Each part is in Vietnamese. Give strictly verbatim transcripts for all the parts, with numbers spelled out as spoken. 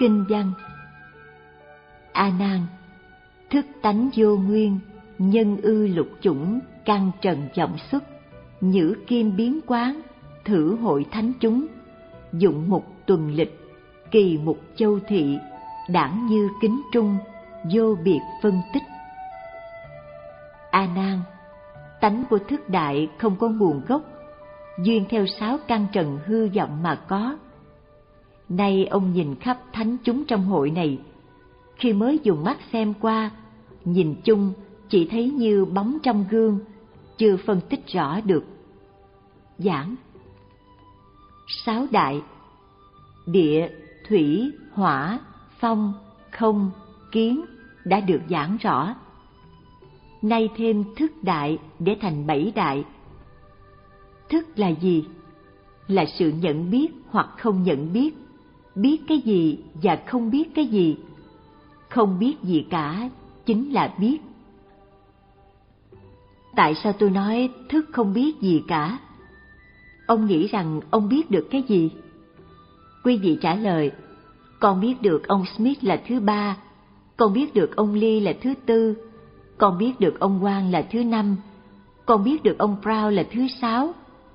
Kinh văn. A Nan, thức tánh vô nguyên, nhân ư lục chủng, căn trần vọng xuất, nhữ kim biến quán, thử hội thánh chúng, dụng mục tuần lịch, kỳ mục châu thị, đảng như kính trung, vô biệt phân tích. A Nan, tánh của thức đại không có nguồn gốc, duyên theo sáu căn trần hư vọng mà có. Nay ông nhìn khắp thánh chúng trong hội này, khi mới dùng mắt xem qua, nhìn chung chỉ thấy như bóng trong gương, chưa phân tích rõ được. Giảng. Sáu đại: địa, thủy, hỏa, phong, không, kiến đã được giảng rõ. Nay thêm thức đại để thành bảy đại. Thức là gì? Là sự nhận biết hoặc không nhận biết, biết cái gì và không biết cái gì. Không biết gì cả chính là biết. Tại sao tôi nói thức không biết gì cả? Ông nghĩ rằng ông biết được cái gì? Quý vị trả lời: con biết được ông Smith là thứ ba, con biết được ông Lee là thứ tư, con biết được ông Quang là thứ năm, con biết được ông Brown là thứ sáu.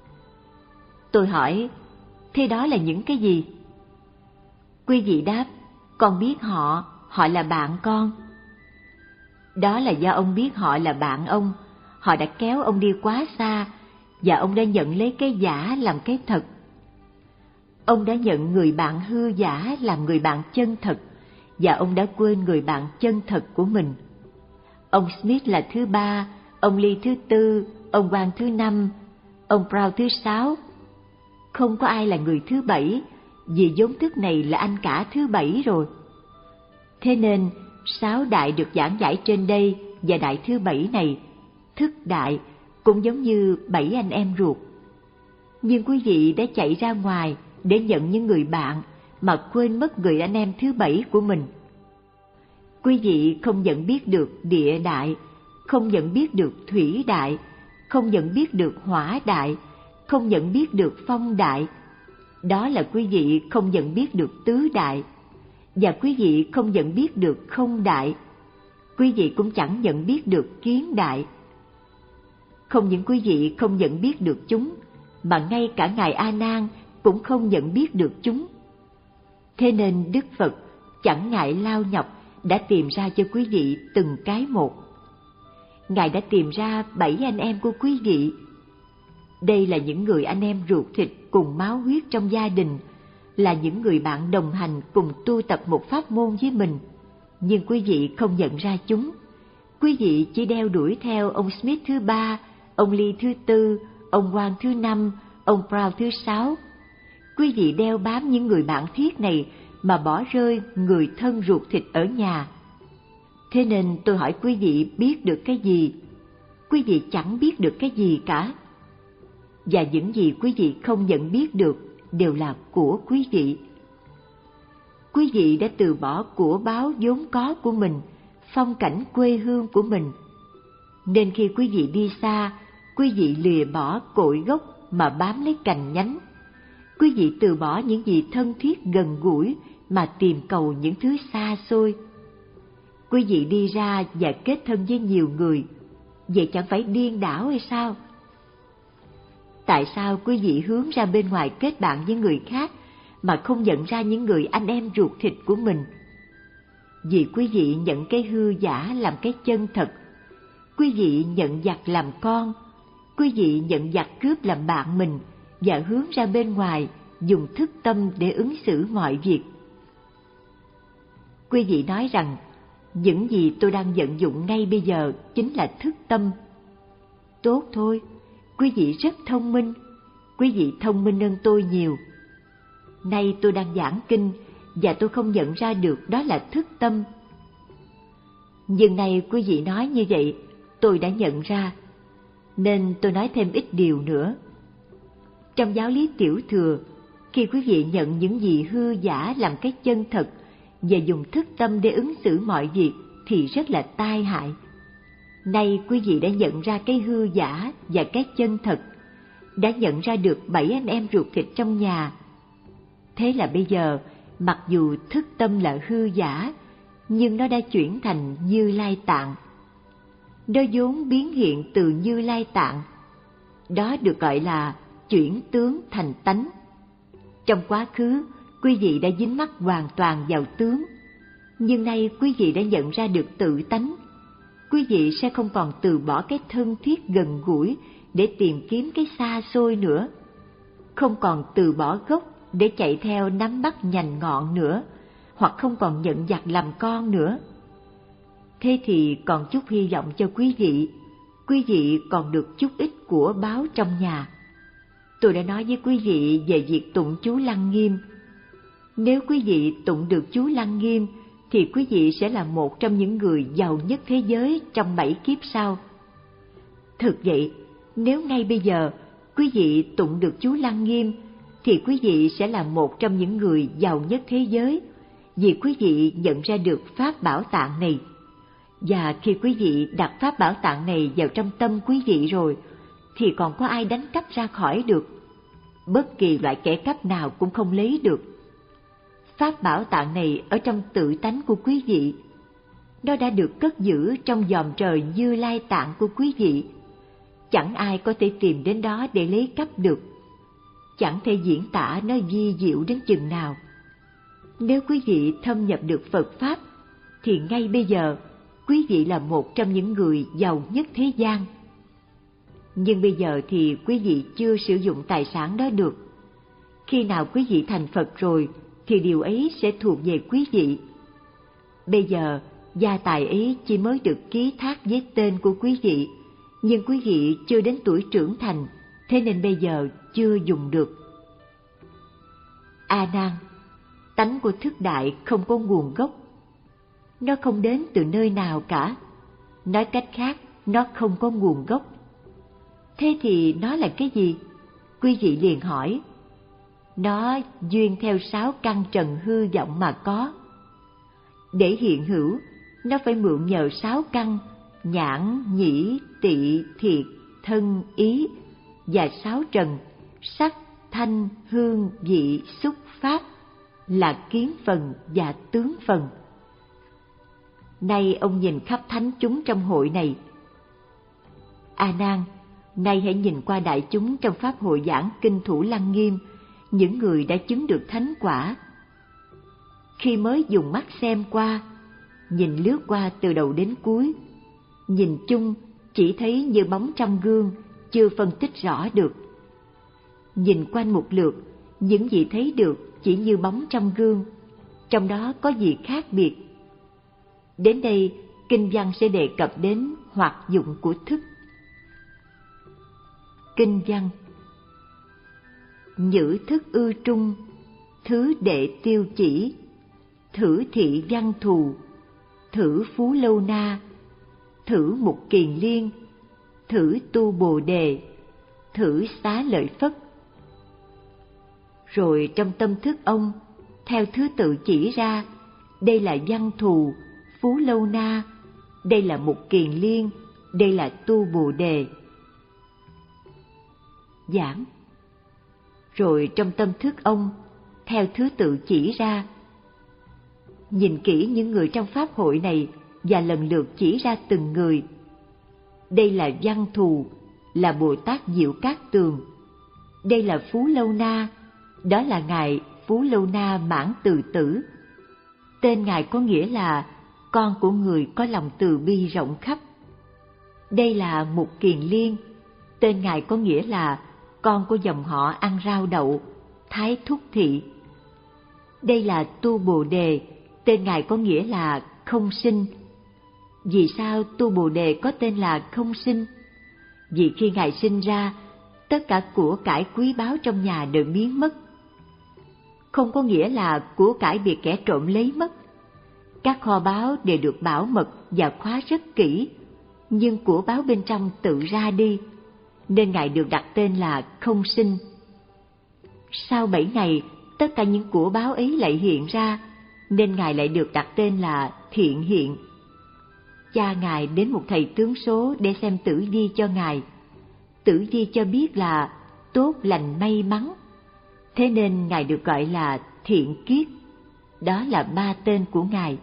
Tôi hỏi, thế đó là những cái gì? Quý vị đáp, con biết họ, họ là bạn con. Đó là do ông biết họ là bạn ông, họ đã kéo ông đi quá xa, và ông đã nhận lấy cái giả làm cái thật. Ông đã nhận người bạn hư giả làm người bạn chân thật, và ông đã quên người bạn chân thật của mình. Ông Smith là thứ ba, ông Lee thứ tư, ông Quang thứ năm, ông Brown thứ sáu. Không có ai là người thứ bảy, vì vốn thức này là anh cả thứ bảy rồi. Thế nên, sáu đại được giảng giải trên đây và đại thứ bảy này, thức đại, cũng giống như bảy anh em ruột. Nhưng quý vị đã chạy ra ngoài để nhận những người bạn mà quên mất người anh em thứ bảy của mình. Quý vị không nhận biết được địa đại, không nhận biết được thủy đại, không nhận biết được hỏa đại, không nhận biết được phong đại. Đó là quý vị không nhận biết được tứ đại, và quý vị không nhận biết được không đại. Quý vị cũng chẳng nhận biết được kiến đại. Không những quý vị không nhận biết được chúng, mà ngay cả Ngài A Nan cũng không nhận biết được chúng. Thế nên Đức Phật chẳng ngại lao nhọc đã tìm ra cho quý vị từng cái một. Ngài đã tìm ra bảy anh em của quý vị. Đây là những người anh em ruột thịt cùng máu huyết trong gia đình, là những người bạn đồng hành cùng tu tập một pháp môn với mình. Nhưng quý vị không nhận ra chúng. Quý vị chỉ đeo đuổi theo ông Smith thứ ba, ông Lee thứ tư, ông Quang thứ năm, ông Brown thứ sáu. Quý vị đeo bám những người bạn thiết này mà bỏ rơi người thân ruột thịt ở nhà. Thế nên tôi hỏi quý vị biết được cái gì? Quý vị chẳng biết được cái gì cả. Và những gì quý vị không nhận biết được đều là của quý vị. Quý vị đã từ bỏ của báo vốn có của mình, phong cảnh quê hương của mình. Nên khi quý vị đi xa, quý vị lìa bỏ cội gốc mà bám lấy cành nhánh. Quý vị từ bỏ những gì thân thiết gần gũi mà tìm cầu những thứ xa xôi. Quý vị đi ra và kết thân với nhiều người, vậy chẳng phải điên đảo hay sao? Tại sao quý vị hướng ra bên ngoài kết bạn với người khác mà không nhận ra những người anh em ruột thịt của mình? Vì quý vị nhận cái hư giả làm cái chân thật. Quý vị nhận giặc làm con. Quý vị nhận giặc cướp làm bạn mình và hướng ra bên ngoài dùng thức tâm để ứng xử mọi việc. Quý vị nói rằng những gì tôi đang vận dụng ngay bây giờ chính là thức tâm. Tốt thôi, quý vị rất thông minh, quý vị thông minh hơn tôi nhiều. Nay tôi đang giảng kinh và tôi không nhận ra được đó là thức tâm. Nhưng nay quý vị nói như vậy, tôi đã nhận ra, nên tôi nói thêm ít điều nữa. Trong giáo lý tiểu thừa, khi quý vị nhận những gì hư giả làm cái chân thật và dùng thức tâm để ứng xử mọi việc thì rất là tai hại. Nay quý vị đã nhận ra cái hư giả và cái chân thật, đã nhận ra được bảy anh em ruột thịt trong nhà. Thế là bây giờ mặc dù thức tâm là hư giả, nhưng nó đã chuyển thành Như Lai Tạng. Nó vốn biến hiện từ Như Lai Tạng. Đó được gọi là chuyển tướng thành tánh. Trong quá khứ, quý vị đã dính mắc hoàn toàn vào tướng, nhưng nay quý vị đã nhận ra được tự tánh. Quý vị sẽ không còn từ bỏ cái thân thiết gần gũi để tìm kiếm cái xa xôi nữa, không còn từ bỏ gốc để chạy theo nắm bắt nhành ngọn nữa, hoặc không còn nhận giặc làm con nữa. Thế thì còn chút hy vọng cho quý vị, quý vị còn được chút ít của báo trong nhà. Tôi đã nói với quý vị về việc tụng chú Lăng Nghiêm. Nếu quý vị tụng được chú Lăng Nghiêm, thì quý vị sẽ là một trong những người giàu nhất thế giới trong bảy kiếp sau. Thực vậy, nếu ngay bây giờ quý vị tụng được chú Lăng Nghiêm, thì quý vị sẽ là một trong những người giàu nhất thế giới, vì quý vị nhận ra được Pháp Bảo Tạng này. Và khi quý vị đặt Pháp Bảo Tạng này vào trong tâm quý vị rồi, thì còn có ai đánh cắp ra khỏi được. Bất kỳ loại kẻ cắp nào cũng không lấy được. Pháp Bảo Tạng này ở trong tự tánh của quý vị. Nó đã được cất giữ trong vòm trời Như Lai Tạng của quý vị. Chẳng ai có thể tìm đến đó để lấy cắp được. Chẳng thể diễn tả nó vi diệu đến chừng nào. Nếu quý vị thâm nhập được Phật Pháp, thì ngay bây giờ quý vị là một trong những người giàu nhất thế gian. Nhưng bây giờ thì quý vị chưa sử dụng tài sản đó được. Khi nào quý vị thành Phật rồi, thì điều ấy sẽ thuộc về quý vị. Bây giờ, gia tài ấy chỉ mới được ký thác với tên của quý vị, nhưng quý vị chưa đến tuổi trưởng thành, thế nên bây giờ chưa dùng được. A Nan, tánh của thức đại không có nguồn gốc. Nó không đến từ nơi nào cả. Nói cách khác, nó không có nguồn gốc. Thế thì nó là cái gì? Quý vị liền hỏi. Nó duyên theo sáu căn trần hư vọng mà có. Để hiện hữu, nó phải mượn nhờ sáu căn nhãn, nhĩ, tị, thiệt, thân, ý và sáu trần sắc, thanh, hương, vị, xúc, pháp là kiến phần và tướng phần. Nay ông nhìn khắp thánh chúng trong hội này. A Nan, nay hãy nhìn qua đại chúng trong pháp hội giảng kinh Thủ Lăng Nghiêm, những người đã chứng được thánh quả. Khi mới dùng mắt xem qua, nhìn lướt qua từ đầu đến cuối, nhìn chung chỉ thấy như bóng trong gương, chưa phân tích rõ được. Nhìn quanh một lượt, những gì thấy được chỉ như bóng trong gương, trong đó có gì khác biệt. Đến đây, kinh văn sẽ đề cập đến hoạt dụng của thức. Kinh văn: Nhữ thức ư trung, thứ đệ tiêu chỉ, thử thị văn thù, thử phú lâu na, thử mục kiền liên, thử tu bồ đề, thử xá lợi phất. Rồi trong tâm thức ông, theo thứ tự chỉ ra, đây là văn thù, phú lâu na, đây là mục kiền liên, đây là tu bồ đề. Giảng. Rồi trong tâm thức ông, theo thứ tự chỉ ra, nhìn kỹ những người trong pháp hội này và lần lượt chỉ ra từng người. Đây là Văn Thù, là Bồ Tát Diệu Cát Tường. Đây là Phú Lâu Na, đó là Ngài Phú Lâu Na Mãn Từ Tử. Tên Ngài có nghĩa là con của người có lòng từ bi rộng khắp. Đây là Mục Kiền Liên, tên Ngài có nghĩa là con của dòng họ ăn rau đậu, Thái Thúc Thị. Đây là Tu Bồ Đề, tên Ngài có nghĩa là không sinh. Vì sao Tu Bồ Đề có tên là không sinh? Vì khi Ngài sinh ra, tất cả của cải quý báu trong nhà đều biến mất. Không có nghĩa là của cải bị kẻ trộm lấy mất. Các kho báu đều được bảo mật và khóa rất kỹ, nhưng của báu bên trong tự ra đi, nên Ngài được đặt tên là không sinh. Sau bảy ngày, tất cả những của báu ấy lại hiện ra, nên Ngài lại được đặt tên là Thiện Hiện. Cha Ngài đến một thầy tướng số để xem tử vi cho Ngài. Tử vi cho biết là tốt lành may mắn, thế nên Ngài được gọi là Thiện Kiết. Đó là ba tên của Ngài.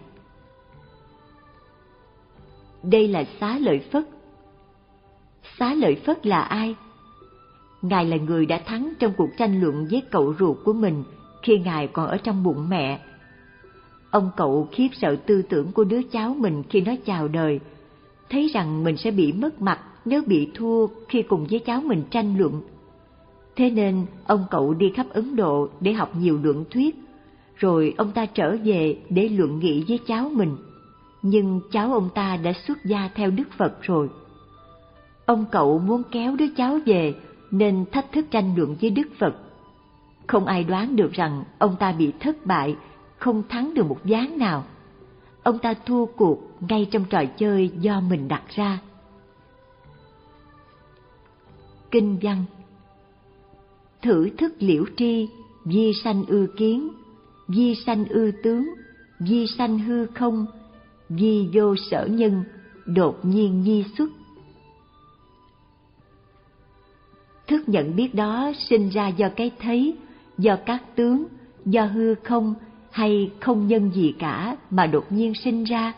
Đây là Xá Lợi Phất. Xá Lợi Phất là ai? Ngài là người đã thắng trong cuộc tranh luận với cậu ruột của mình khi Ngài còn ở trong bụng mẹ. Ông cậu khiếp sợ tư tưởng của đứa cháu mình khi nó chào đời, thấy rằng mình sẽ bị mất mặt nếu bị thua khi cùng với cháu mình tranh luận. Thế nên ông cậu đi khắp Ấn Độ để học nhiều luận thuyết, rồi ông ta trở về để luận nghị với cháu mình. Nhưng cháu ông ta đã xuất gia theo Đức Phật rồi. Ông cậu muốn kéo đứa cháu về nên thách thức tranh luận với Đức Phật. Không ai đoán được rằng ông ta bị thất bại, không thắng được một ván nào. Ông ta thua cuộc ngay trong trò chơi do mình đặt ra. Kinh văn: Thử thức liễu tri, vi sanh ư kiến, vi sanh ư tướng, vi sanh hư không, vi vô sở nhân, đột nhiên nhi xuất. Thức nhận biết đó sinh ra do cái thấy, do các tướng, do hư không, hay không nhân gì cả mà đột nhiên sinh ra.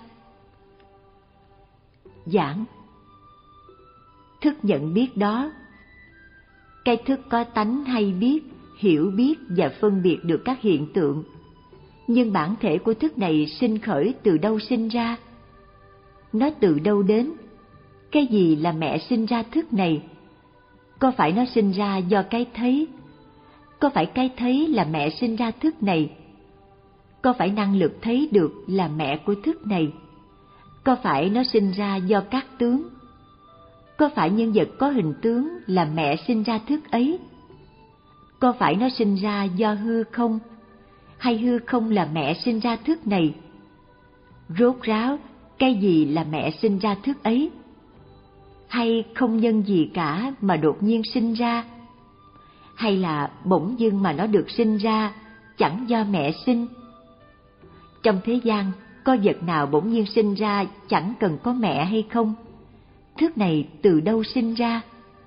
Giảng: Thức nhận biết đó. Cái thức có tánh hay biết, hiểu biết và phân biệt được các hiện tượng. Nhưng bản thể của thức này sinh khởi từ đâu sinh ra? Nó từ đâu đến? Cái gì là mẹ sinh ra thức này? Có phải nó sinh ra do cái thấy? Có phải cái thấy là mẹ sinh ra thức này? Có phải năng lực thấy được là mẹ của thức này? Có phải nó sinh ra do các tướng? Có phải nhân vật có hình tướng là mẹ sinh ra thức ấy? Có phải nó sinh ra do hư không? Hay hư không là mẹ sinh ra thức này? Rốt ráo, cái gì là mẹ sinh ra thức ấy? Hay không nhân gì cả mà đột nhiên sinh ra? Hay là bỗng dưng mà nó được sinh ra, chẳng do mẹ sinh? Trong thế gian, có vật nào bỗng nhiên sinh ra chẳng cần có mẹ hay không? Thức này từ đâu sinh ra?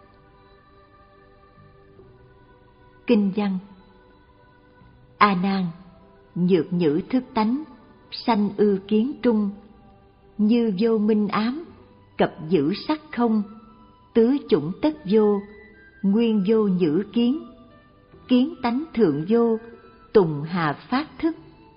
Kinh văn: A Nan, nhược nhữ thức tánh, sanh ư kiến trung, như vô minh ám, cập giữ sắc không, tứ chủng tất vô, nguyên vô nhữ kiến, kiến tánh thượng vô, tùng hà phát thức.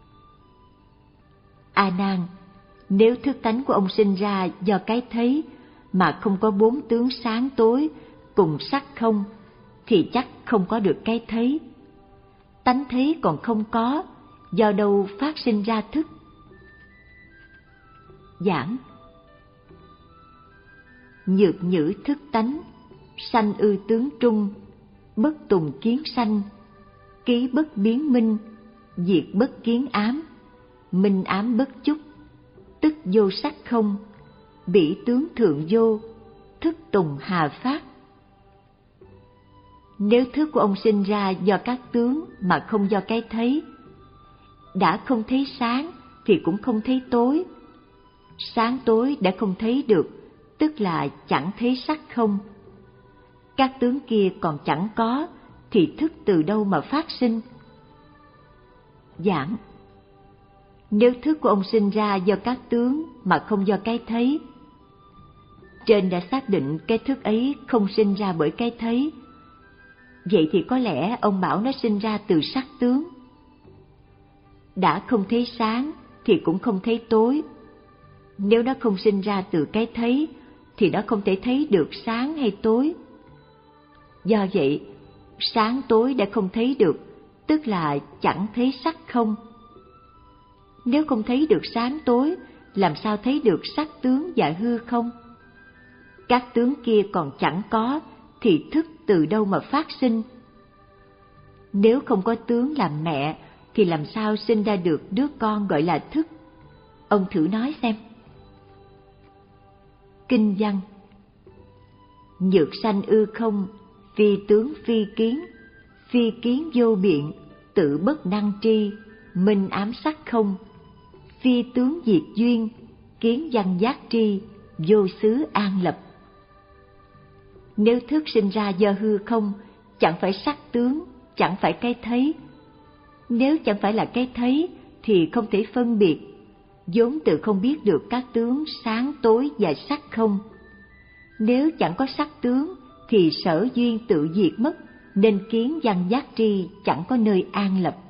A Nan, nếu thức tánh của ông sinh ra do cái thấy mà không có bốn tướng sáng tối cùng sắc không, thì chắc không có được cái thấy. Tánh thấy còn không có, do đâu phát sinh ra thức? Giảng: Nhược nhữ thức tánh, sanh ư tướng trung, bất tùng kiến sanh, ký bất biến minh, diệt bất kiến ám, minh ám bất chúc, tức vô sắc không, bỉ tướng thượng vô, thức tùng hà phát. Nếu thức của ông sinh ra do các tướng mà không do cái thấy, đã không thấy sáng thì cũng không thấy tối. Sáng tối đã không thấy được, tức là chẳng thấy sắc không. Các tướng kia còn chẳng có, thì thức từ đâu mà phát sinh? Giảng: Nếu thức của ông sinh ra do các tướng mà không do cái thấy, trên đã xác định cái thức ấy không sinh ra bởi cái thấy, vậy thì có lẽ ông bảo nó sinh ra từ sắc tướng. Đã không thấy sáng thì cũng không thấy tối. Nếu nó không sinh ra từ cái thấy thì nó không thể thấy được sáng hay tối. Do vậy, sáng tối đã không thấy được, tức là chẳng thấy sắc không. Nếu không thấy được sáng tối, làm sao thấy được sắc tướng và hư không? Các tướng kia còn chẳng có, thì thức từ đâu mà phát sinh? Nếu không có tướng làm mẹ, thì làm sao sinh ra được đứa con gọi là thức? Ông thử nói xem. Kinh văn: Nhược sanh ư không, phi tướng phi kiến, phi kiến vô biện, tự bất năng tri, minh ám sắc không, phi tướng diệt duyên, kiến văn giác tri, vô xứ an lập. Nếu thức sinh ra do hư không, chẳng phải sắc tướng, chẳng phải cái thấy. Nếu chẳng phải là cái thấy, thì không thể phân biệt, vốn tự không biết được các tướng sáng tối và sắc không. Nếu chẳng có sắc tướng thì sở duyên tự diệt mất, nên kiến văn giác tri chẳng có nơi an lập.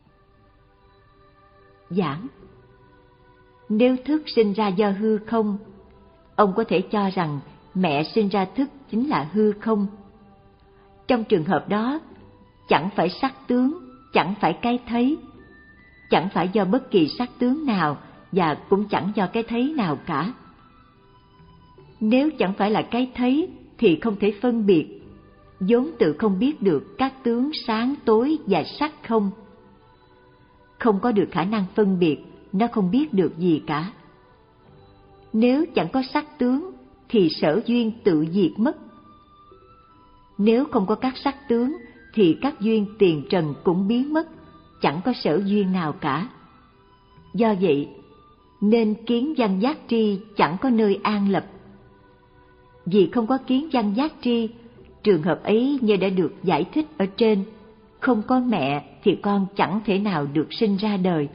Giảng: nếu thức sinh ra do hư không, ông có thể cho rằng mẹ sinh ra thức chính là hư không. Trong trường hợp đó, chẳng phải sắc tướng, chẳng phải cái thấy, chẳng phải do bất kỳ sắc tướng nào và cũng chẳng do cái thấy nào cả. Nếu chẳng phải là cái thấy thì không thể phân biệt, vốn tự không biết được các tướng sáng tối và sắc không. Không có được khả năng phân biệt, nó không biết được gì cả. Nếu chẳng có sắc tướng thì sở duyên tự diệt mất. Nếu không có các sắc tướng thì các duyên tiền trần cũng biến mất, chẳng có sở duyên nào cả. Do vậy, nên kiến văn giác tri chẳng có nơi an lập. Vì không có kiến văn giác tri, trường hợp ấy như đã được giải thích ở trên, không có mẹ thì con chẳng thể nào được sinh ra đời.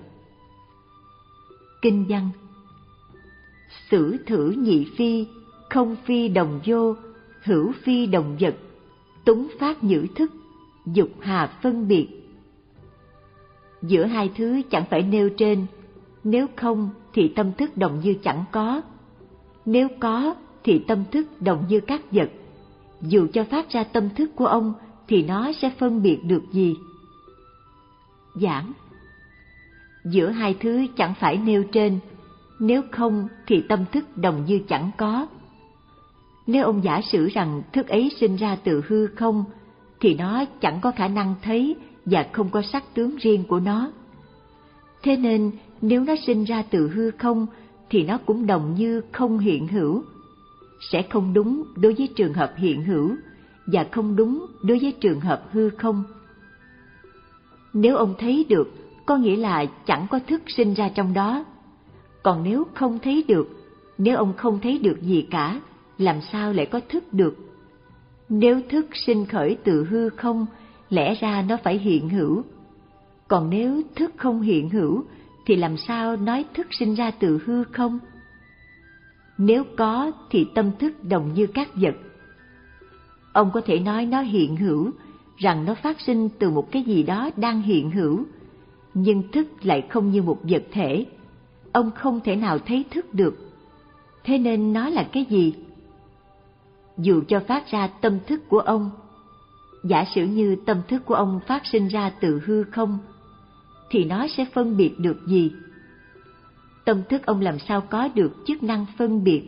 Kinh văn: sử thử nhị phi, không phi đồng vô, hữu phi đồng vật, túng phát nhữ thức, dục hà phân biệt. Giữa hai thứ chẳng phải nêu trên, nếu không thì tâm thức đồng như chẳng có, nếu có thì tâm thức đồng như các vật. Dù cho phát ra tâm thức của ông thì nó sẽ phân biệt được gì? Giảng: giữa hai thứ chẳng phải nêu trên, nếu không thì tâm thức đồng như chẳng có. Nếu ông giả sử rằng thức ấy sinh ra từ hư không, thì nó chẳng có khả năng thấy và không có sắc tướng riêng của nó. Thế nên nếu nó sinh ra từ hư không thì nó cũng đồng như không hiện hữu, sẽ không đúng đối với trường hợp hiện hữu và không đúng đối với trường hợp hư không. Nếu ông thấy được, có nghĩa là chẳng có thức sinh ra trong đó. Còn nếu không thấy được, nếu ông không thấy được gì cả, làm sao lại có thức được? Nếu thức sinh khởi từ hư không, lẽ ra nó phải hiện hữu. Còn nếu thức không hiện hữu, thì làm sao nói thức sinh ra từ hư không? Nếu có thì tâm thức đồng như các vật. Ông có thể nói nó hiện hữu, rằng nó phát sinh từ một cái gì đó đang hiện hữu, nhưng thức lại không như một vật thể. Ông không thể nào thấy thức được. Thế nên nó là cái gì? Dù cho phát ra tâm thức của ông, giả sử như tâm thức của ông phát sinh ra từ hư không, thì nó sẽ phân biệt được gì? Tâm thức ông làm sao có được chức năng phân biệt?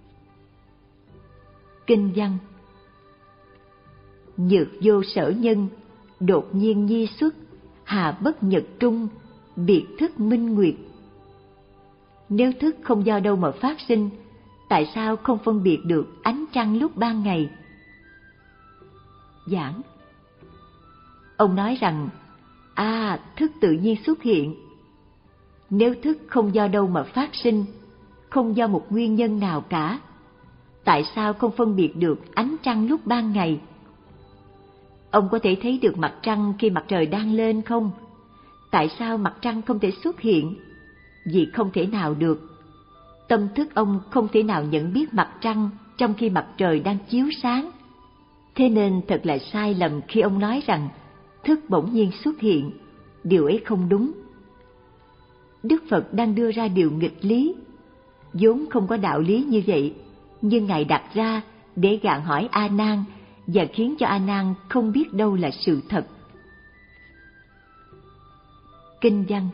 Kinh văn: nhược vô sở nhân, đột nhiên nhi xuất, hà bất nhật trung, biệt thức minh nguyệt. Nếu thức không do đâu mà phát sinh, tại sao không phân biệt được ánh trăng lúc ban ngày? Giảng: ông nói rằng, à, thức tự nhiên xuất hiện. Nếu thức không do đâu mà phát sinh, không do một nguyên nhân nào cả, tại sao không phân biệt được ánh trăng lúc ban ngày? Ông có thể thấy được mặt trăng khi mặt trời đang lên không? Tại sao mặt trăng không thể xuất hiện? Vì không thể nào được. Tâm thức ông không thể nào nhận biết mặt trăng trong khi mặt trời đang chiếu sáng. Thế nên thật là sai lầm khi ông nói rằng thức bỗng nhiên xuất hiện. Điều ấy không đúng. Đức Phật đang đưa ra điều nghịch lý. Vốn không có đạo lý như vậy, nhưng Ngài đặt ra để gạn hỏi A Nan và khiến cho A Nan không biết đâu là sự thật. Kinh văn: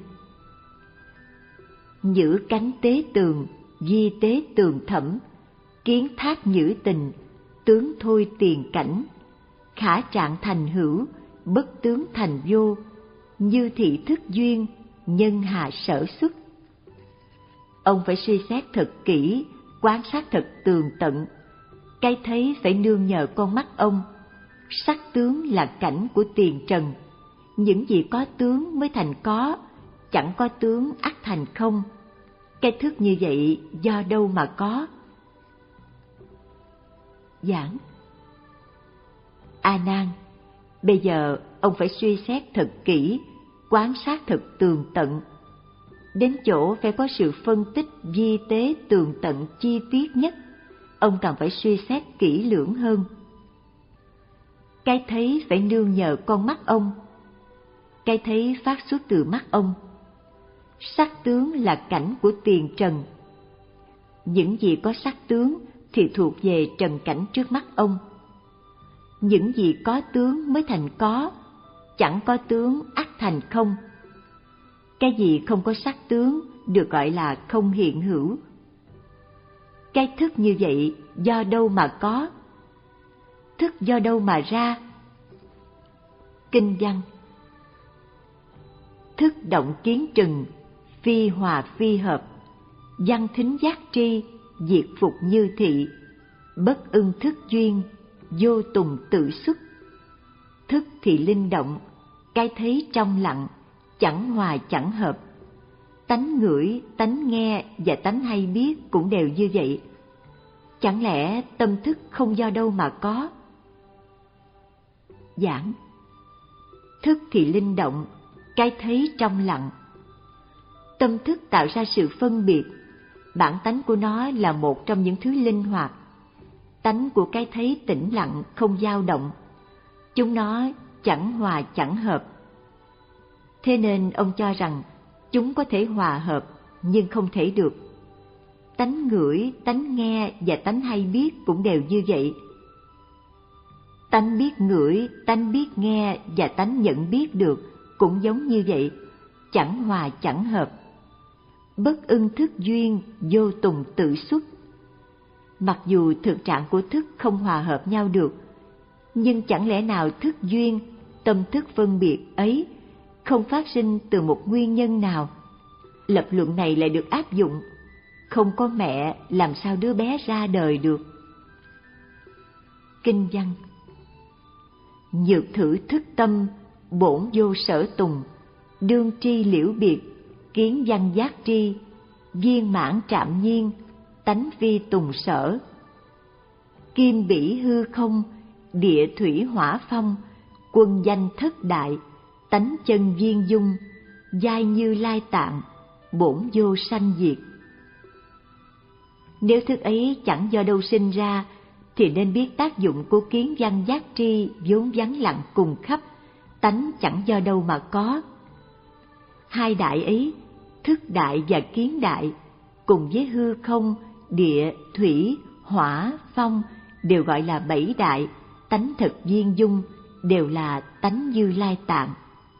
nhữ cánh tế tường, di tế tường thẩm, kiến thác nhữ tình, tướng thôi tiền cảnh, khả trạng thành hữu, bất tướng thành vô, như thị thức duyên, nhân hà sở xuất. Ông phải suy xét thật kỹ, quan sát thật tường tận. Cái thấy phải nương nhờ con mắt ông. Sắc tướng là cảnh của tiền trần. Những gì có tướng mới thành có, chẳng có tướng ắt thành không. Cái thức như vậy do đâu mà có? Giảng: A Nan, bây giờ ông phải suy xét thật kỹ, quan sát thật tường tận, Đến chỗ phải có sự phân tích vi tế tường tận chi tiết nhất, ông càng phải suy xét kỹ lưỡng hơn. Cái thấy phải nương nhờ con mắt ông. Cái thấy phát xuất từ mắt ông. Sắc tướng là cảnh của tiền trần. Những gì có sắc tướng thì thuộc về trần cảnh trước mắt ông. Những gì có tướng mới thành có, chẳng có tướng ắt thành không. Cái gì không có sắc tướng được gọi là không hiện hữu. Cái thức như vậy do đâu mà có? Thức do đâu mà ra? Kinh văn: thức động kiến trừng, phi hòa phi hợp, văn thính giác tri, diệt phục như thị, bất ưng thức duyên, vô tùng tự xuất. Thức thì linh động, cái thấy trong lặng, chẳng hòa chẳng hợp. Tánh ngửi, tánh nghe và tánh hay biết cũng đều như vậy. Chẳng lẽ tâm thức không do đâu mà có? Giảng: thức thì linh động, cái thấy trong lặng. Tâm thức tạo ra sự phân biệt, bản tánh của nó là một trong những thứ linh hoạt. Tánh của cái thấy tĩnh lặng không dao động, chúng nó chẳng hòa chẳng hợp. Thế nên ông cho rằng chúng có thể hòa hợp nhưng không thể được. Tánh ngửi, tánh nghe và tánh hay biết cũng đều như vậy. Tánh biết ngửi, tánh biết nghe và tánh nhận biết được cũng giống như vậy, chẳng hòa chẳng hợp. Bất ưng thức duyên, vô tùng tự xuất. Mặc dù thực trạng của thức không hòa hợp nhau được, nhưng chẳng lẽ nào thức duyên, tâm thức phân biệt ấy không phát sinh từ một nguyên nhân nào? Lập luận này lại được áp dụng. Không có mẹ làm sao đứa bé ra đời được? Kinh văn: nhược thử thức tâm, bổn vô sở tùng, đương tri liễu biệt, kiến văn giác tri, viên mãn trạm nhiên, tánh vi tùng sở. Kim bỉ hư không, địa thủy hỏa phong, quân danh thất đại, tánh chân viên dung, giai như lai tạng, bổn vô sanh diệt. Nếu thức ấy chẳng do đâu sinh ra, thì nên biết tác dụng của kiến văn giác tri vốn vắng lặng cùng khắp, tánh chẳng do đâu mà có. Hai đại ấy, thức đại và kiến đại, cùng với hư không, địa, thủy, hỏa, phong đều gọi là bảy đại, tánh thật viên dung, đều là tánh Như Lai Tạng.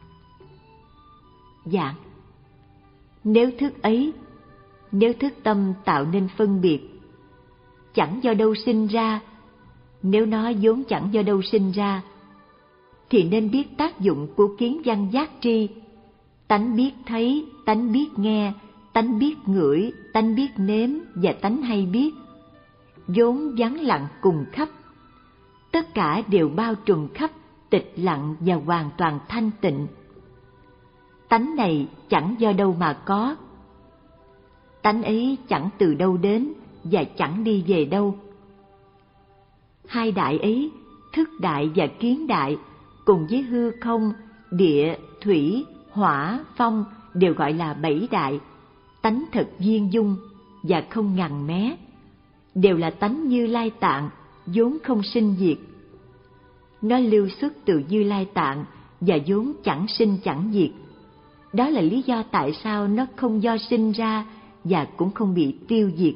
Giảng: nếu thức ấy, nếu thức tâm tạo nên phân biệt, chẳng do đâu sinh ra, nếu nó vốn chẳng do đâu sinh ra, thì nên biết tác dụng của kiến văn giác tri, tánh biết thấy, tánh biết nghe, tánh biết ngửi, tánh biết nếm và tánh hay biết, vốn vắng lặng cùng khắp. Tất cả đều bao trùm khắp, tịch lặng và hoàn toàn thanh tịnh. Tánh này chẳng do đâu mà có. Tánh ấy chẳng từ đâu đến và chẳng đi về đâu. Hai đại ấy, thức đại và kiến đại, cùng với hư không, địa, thủy, hỏa, phong đều gọi là bảy đại, tánh thật viên dung và không ngằn mé, đều là tánh Như Lai Tạng, vốn không sinh diệt. Nó lưu xuất từ Như Lai Tạng và vốn chẳng sinh chẳng diệt. Đó là lý do tại sao nó không do sinh ra và cũng không bị tiêu diệt.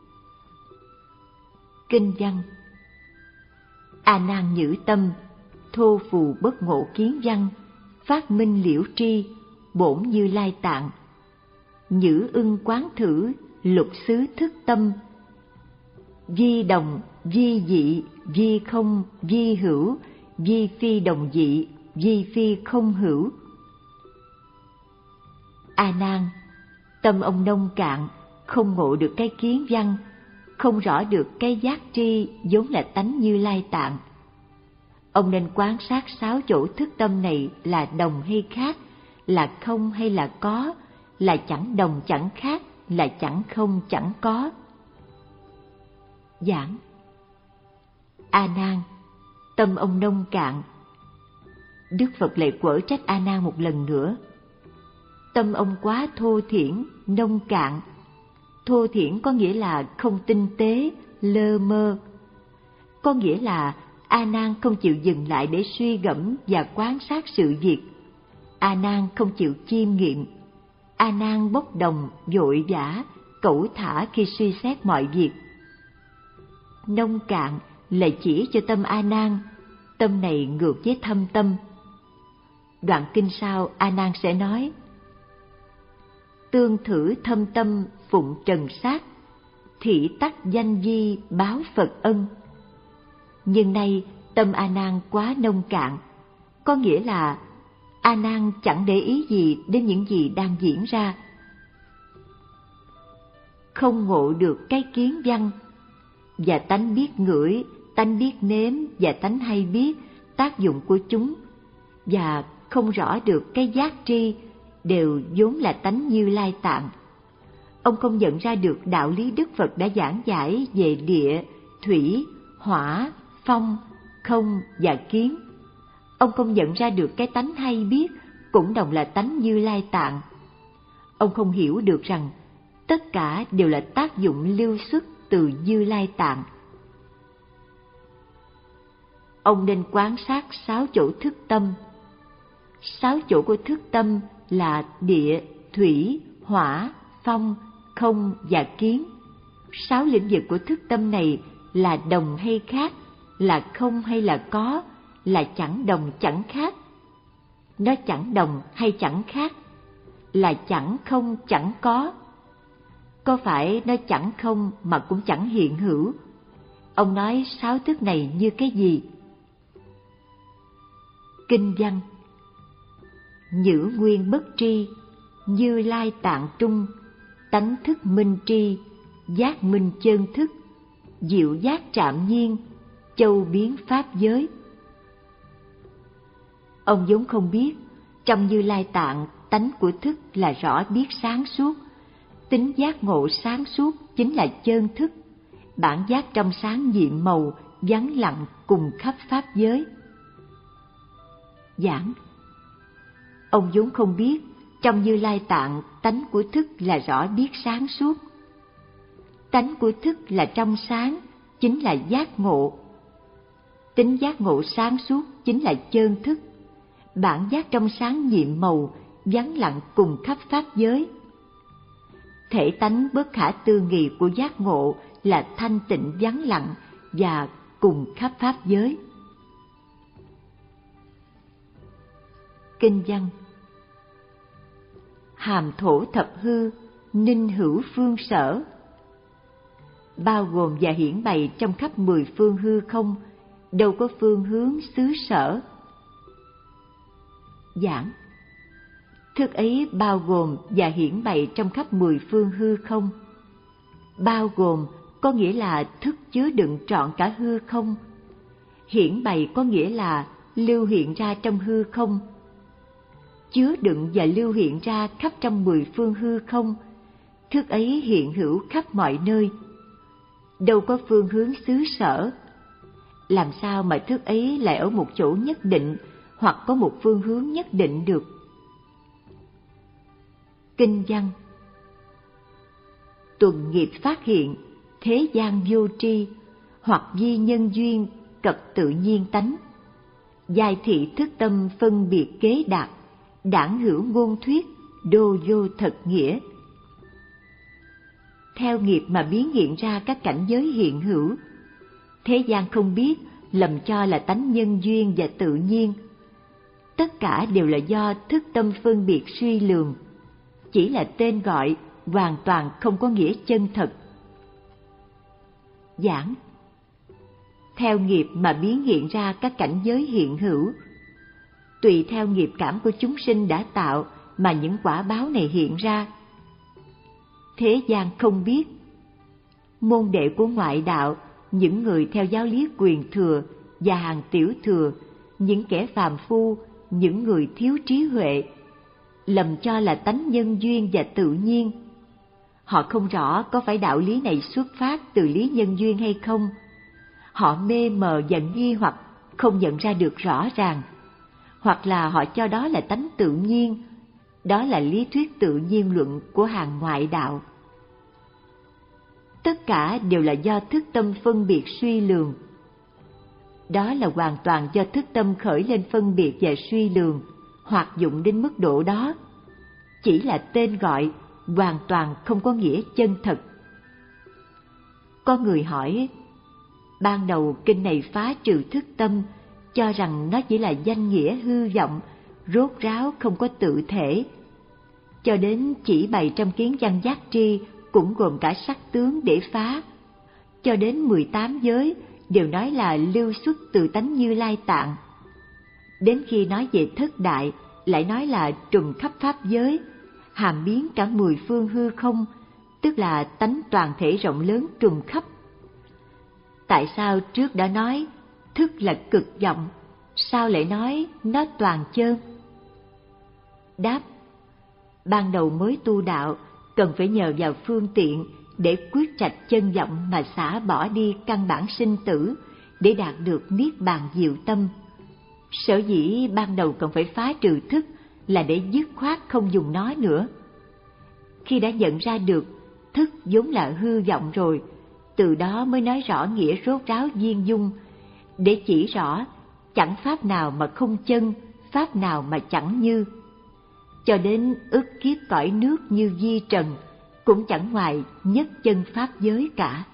Kinh văn: A nan nhữ tâm, thô phù bất ngộ kiến văn, phát minh liễu tri, bổn Như Lai Tạng. Nhữ ưng quán thử, lục xứ thức tâm. Vi đồng, vi dị, vi không, vi hữu, vi phi đồng dị, vi phi không hữu. A nan, tâm ông nông cạn, không ngộ được cái kiến văn, không rõ được cái giác tri vốn là tánh Như Lai Tạng. Ông nên quan sát sáu chỗ thức tâm này là đồng hay khác, là không hay là có, là chẳng đồng chẳng khác, là chẳng không chẳng có. Giảng: A nan, tâm ông nông cạn. Đức Phật lại quở trách A nan một lần nữa. tâm ông quá thô thiển, nông cạn. Thô thiển có nghĩa là không tinh tế, lơ mơ. Có nghĩa là A Nan không chịu dừng lại để suy gẫm và quan sát sự việc. A Nan không chịu chiêm nghiệm. A Nan bốc đồng, vội vã, cẩu thả khi suy xét mọi việc. Nông cạn là chỉ cho tâm A Nan, tâm này ngược với thâm tâm. Đoạn kinh sau A Nan sẽ nói: tương thử thâm tâm phụng trần sát, thị tắc danh di báo Phật ân. Nhưng nay tâm A Nan quá nông cạn, có nghĩa là A Nan chẳng để ý gì đến những gì đang diễn ra, không ngộ được cái kiến văn và tánh biết ngửi, tánh biết nếm và tánh hay biết tác dụng của chúng, và không rõ được cái giác tri đều vốn là tánh Như Lai Tạng. Ông không nhận ra được đạo lý Đức Phật đã giảng giải về địa, thủy, hỏa, phong, không và kiến. Ông không nhận ra được cái tánh hay biết cũng đồng là tánh Như Lai Tạng. Ông không hiểu được rằng tất cả đều là tác dụng lưu xuất từ Như Lai Tạng. Ông nên quan sát sáu chỗ thức tâm. Sáu chỗ của thức tâm là địa, thủy, hỏa, phong, không và kiến. Sáu lĩnh vực của thức tâm này là đồng hay khác, là không hay là có, là chẳng đồng chẳng khác. Nó chẳng đồng hay chẳng khác, là chẳng không chẳng có. Có phải nó chẳng không mà cũng chẳng hiện hữu. Ông nói sáu thức này như cái gì? Kinh văn: nhữ nguyên bất tri, Như Lai Tạng trung, tánh thức minh tri, giác minh chân thức, diệu giác trạm nhiên, châu biến pháp giới. Ông vốn không biết, trong Như Lai Tạng, tánh của thức là rõ biết sáng suốt, tính giác ngộ sáng suốt chính là chân thức, bản giác trong sáng nhiệm màu, vắng lặng cùng khắp pháp giới. Giảng: ông vốn không biết, trong Như Lai Tạng, tánh của thức là rõ biết sáng suốt. Tánh của thức là trong sáng, chính là giác ngộ. Tính giác ngộ sáng suốt chính là chân thức, bản giác trong sáng nhiệm màu, vắng lặng cùng khắp pháp giới. Thể tánh bất khả tư nghị của giác ngộ là thanh tịnh vắng lặng và cùng khắp pháp giới. Kinh văn: hàm thổ thập hư, ninh hữu phương sở. Bao gồm và hiển bày trong khắp mười phương hư không, đâu có phương hướng xứ sở. Giảng: thức ấy bao gồm và hiển bày trong khắp mười phương hư không. Bao gồm có nghĩa là thức chứa đựng trọn cả hư không. Hiển bày có nghĩa là lưu hiện ra trong hư không. Chứa đựng và lưu hiện ra khắp trong mười phương hư không, thức ấy hiện hữu khắp mọi nơi. Đâu có phương hướng xứ sở. Làm sao mà thức ấy lại ở một chỗ nhất định hoặc có một phương hướng nhất định được? Kinh văn: tuần nghiệp phát hiện, thế gian vô tri, hoặc di nhân duyên, cập tự nhiên tánh. Giai thị thức tâm phân biệt kế đạt, đảng hữu ngôn thuyết, đô vô thật nghĩa. Theo nghiệp mà biến hiện ra các cảnh giới hiện hữu, thế gian không biết, lầm cho là tánh nhân duyên và tự nhiên. Tất cả đều là do thức tâm phân biệt suy lường, chỉ là tên gọi, hoàn toàn không có nghĩa chân thật. Giảng: theo nghiệp mà biến hiện ra các cảnh giới hiện hữu, tùy theo nghiệp cảm của chúng sinh đã tạo mà những quả báo này hiện ra. Thế gian không biết. Môn đệ của ngoại đạo, những người theo giáo lý quyền thừa và hàng tiểu thừa, những kẻ phàm phu, những người thiếu trí huệ, lầm cho là tánh nhân duyên và tự nhiên. Họ không rõ có phải đạo lý này xuất phát từ lý nhân duyên hay không. Họ mê mờ và nghi hoặc không nhận ra được rõ ràng, hoặc là họ cho đó là tánh tự nhiên, Đó là lý thuyết tự nhiên luận của hàng ngoại đạo. Tất cả đều là do thức tâm phân biệt suy lường. Đó là hoàn toàn do thức tâm khởi lên phân biệt và suy lường, hoạt dụng đến mức độ đó. Chỉ là tên gọi, hoàn toàn không có nghĩa chân thật. Có người hỏi, ban đầu kinh này phá trừ thức tâm, cho rằng nó chỉ là danh nghĩa hư vọng, rốt ráo không có tự thể. Cho đến chỉ bày trong kiến văn giác tri cũng gồm cả sắc tướng để phá. Cho đến mười tám giới đều nói là lưu xuất từ tánh Như Lai Tạng. Đến khi nói về thất đại, lại nói là trùm khắp pháp giới, hàm biến cả mười phương hư không, tức là tánh toàn thể rộng lớn trùm khắp. Tại sao trước đã nói thức là cực vọng, sao lại nói nó toàn chơn? Đáp: ban đầu mới tu đạo, cần phải nhờ vào phương tiện để quyết trạch chân vọng mà xả bỏ đi căn bản sinh tử, để đạt được niết bàn diệu tâm. Sở dĩ ban đầu cần phải phá trừ thức là để dứt khoát không dùng nó nữa. Khi đã nhận ra được thức vốn là hư vọng rồi, từ đó mới nói rõ nghĩa rốt ráo viên dung, để chỉ rõ chẳng pháp nào mà không chân, pháp nào mà chẳng như. Cho đến ức kiếp cõi nước như vi trần, cũng chẳng ngoài nhất chân pháp giới cả.